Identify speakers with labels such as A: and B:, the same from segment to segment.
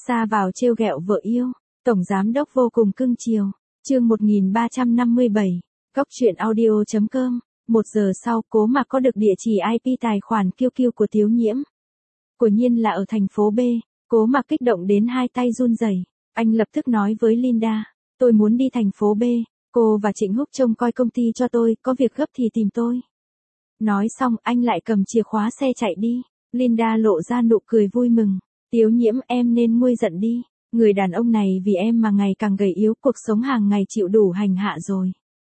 A: Ra vào trêu ghẹo vợ yêu, tổng giám đốc vô cùng cưng chiều. Chương 1357, Cóc truyện audio.com. 1 giờ sau, Cố Mạc có được địa chỉ IP tài khoản QQ của Tiếu Nhiễm. Quả nhiên là ở thành phố B. Cố Mạc kích động đến hai tay run rẩy. Anh lập tức nói với Linda, tôi muốn đi thành phố B, cô và Trịnh Húc trông coi công ty cho tôi, có việc gấp thì tìm tôi. Nói xong, anh lại cầm chìa khóa xe chạy đi. Linda lộ ra nụ cười vui mừng. Tiếu Nhiễm, em nên nguôi giận đi. Người đàn ông này vì em mà ngày càng gầy yếu, cuộc sống hàng ngày chịu đủ hành hạ rồi.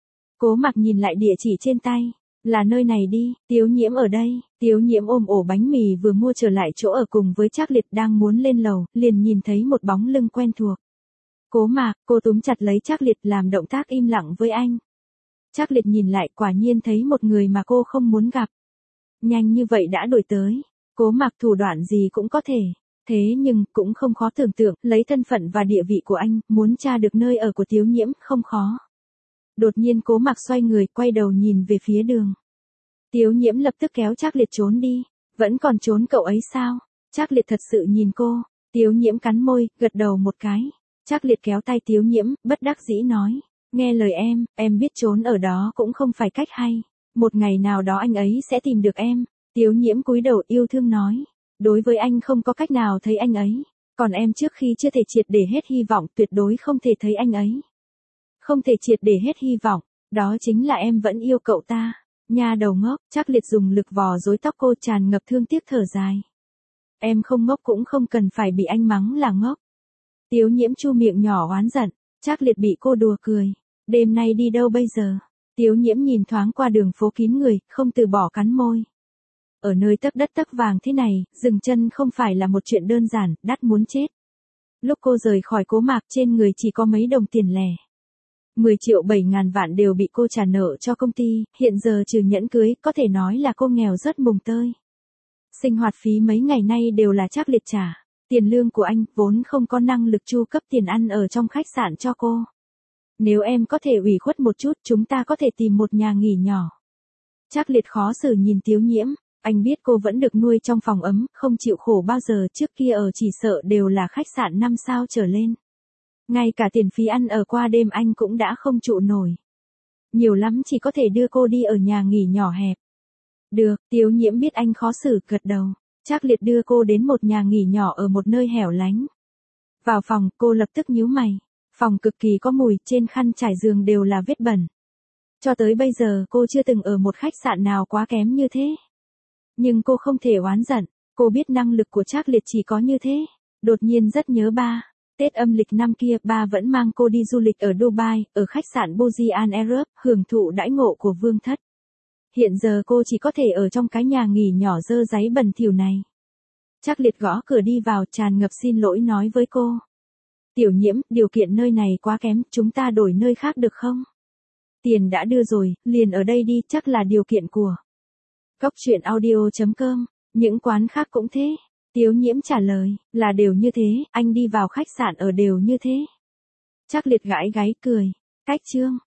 A: Cố Mạc nhìn lại địa chỉ trên tay. Là nơi này đi, Tiếu Nhiễm ở đây. Tiếu Nhiễm ôm ổ bánh mì vừa mua trở lại chỗ ở cùng với Trác Liệt đang muốn lên lầu, liền nhìn thấy một bóng lưng quen thuộc. Cố Mạc, cô túm chặt lấy Trác Liệt làm động tác im lặng với anh. Trác Liệt nhìn lại quả nhiên thấy một người mà cô không muốn gặp. Nhanh như vậy đã đuổi tới. Cố Mạc thủ đoạn gì cũng có thể. Thế nhưng cũng không khó tưởng tượng, lấy thân phận và địa vị của anh, muốn tra được nơi ở của Tiếu Nhiễm không khó. Đột nhiên Cố Mạc xoay người, quay đầu nhìn về phía đường. Tiếu Nhiễm lập tức kéo Trác Liệt trốn đi. Vẫn còn trốn cậu ấy sao? Trác Liệt thật sự nhìn cô. Tiếu Nhiễm cắn môi, gật đầu một cái. Trác Liệt kéo tay Tiếu Nhiễm, bất đắc dĩ nói. Nghe lời em biết trốn ở đó cũng không phải cách hay. Một ngày nào đó anh ấy sẽ tìm được em. Tiếu Nhiễm cúi đầu yêu thương nói. Đối với anh không có cách nào thấy anh ấy. Còn em trước khi chưa thể triệt để hết hy vọng tuyệt đối không thể thấy anh ấy. Không thể triệt để hết hy vọng, đó chính là em vẫn yêu cậu ta. Nha đầu ngốc, Trác Liệt dùng lực vò rối tóc cô tràn ngập thương tiếc thở dài. Em không ngốc cũng không cần phải bị anh mắng là ngốc. Tiếu Nhiễm chu miệng nhỏ oán giận, Trác Liệt bị cô đùa cười. Đêm nay đi đâu bây giờ? Tiếu Nhiễm nhìn thoáng qua đường phố kín người, không từ bỏ cắn môi. Ở nơi tấc đất tấc vàng thế này, dừng chân không phải là một chuyện đơn giản, đắt muốn chết. Lúc cô rời khỏi Cố Mạc trên người chỉ có mấy đồng tiền lẻ. 10 triệu 7 ngàn vạn đều bị cô trả nợ cho công ty, hiện giờ trừ nhẫn cưới, có thể nói là cô nghèo rất mùng tơi. Sinh hoạt phí mấy ngày nay đều là Trác Liệt trả. Tiền lương của anh vốn không có năng lực chu cấp tiền ăn ở trong khách sạn cho cô. Nếu em có thể ủy khuất một chút, chúng ta có thể tìm một nhà nghỉ nhỏ. Trác Liệt khó xử nhìn Tiếu Nhiễm, anh biết cô vẫn được nuôi trong phòng ấm, không chịu khổ bao giờ, trước kia ở chỉ sợ đều là khách sạn 5 sao trở lên. Ngay cả tiền phí ăn ở qua đêm anh cũng đã không trụ nổi. Nhiều lắm chỉ có thể đưa cô đi ở nhà nghỉ nhỏ hẹp. Được, Tiếu Nhiễm biết anh khó xử, gật đầu. Trác Liệt đưa cô đến một nhà nghỉ nhỏ ở một nơi hẻo lánh. Vào phòng, cô lập tức nhíu mày. Phòng cực kỳ có mùi, trên khăn trải giường đều là vết bẩn. Cho tới bây giờ cô chưa từng ở một khách sạn nào quá kém như thế. Nhưng cô không thể oán giận, cô biết năng lực của Trác Liệt chỉ có như thế. Đột nhiên rất nhớ ba. Tết âm lịch năm kia, ba vẫn mang cô đi du lịch ở Dubai, ở khách sạn Burj Al Arab, hưởng thụ đãi ngộ của vương thất. Hiện giờ cô chỉ có thể ở trong cái nhà nghỉ nhỏ dơ dáy bẩn thỉu này. Trác Liệt gõ cửa đi vào, tràn ngập xin lỗi nói với cô. Tiểu Nhiễm, điều kiện nơi này quá kém, chúng ta đổi nơi khác được không? Tiền đã đưa rồi, liền ở đây đi, chắc là điều kiện của Cóc truyện audio.com, những quán khác cũng thế. Tiếu Nhiễm trả lời, là đều như thế, anh đi vào khách sạn ở đều như thế. Trác Liệt gãi gáy cười, cách chương.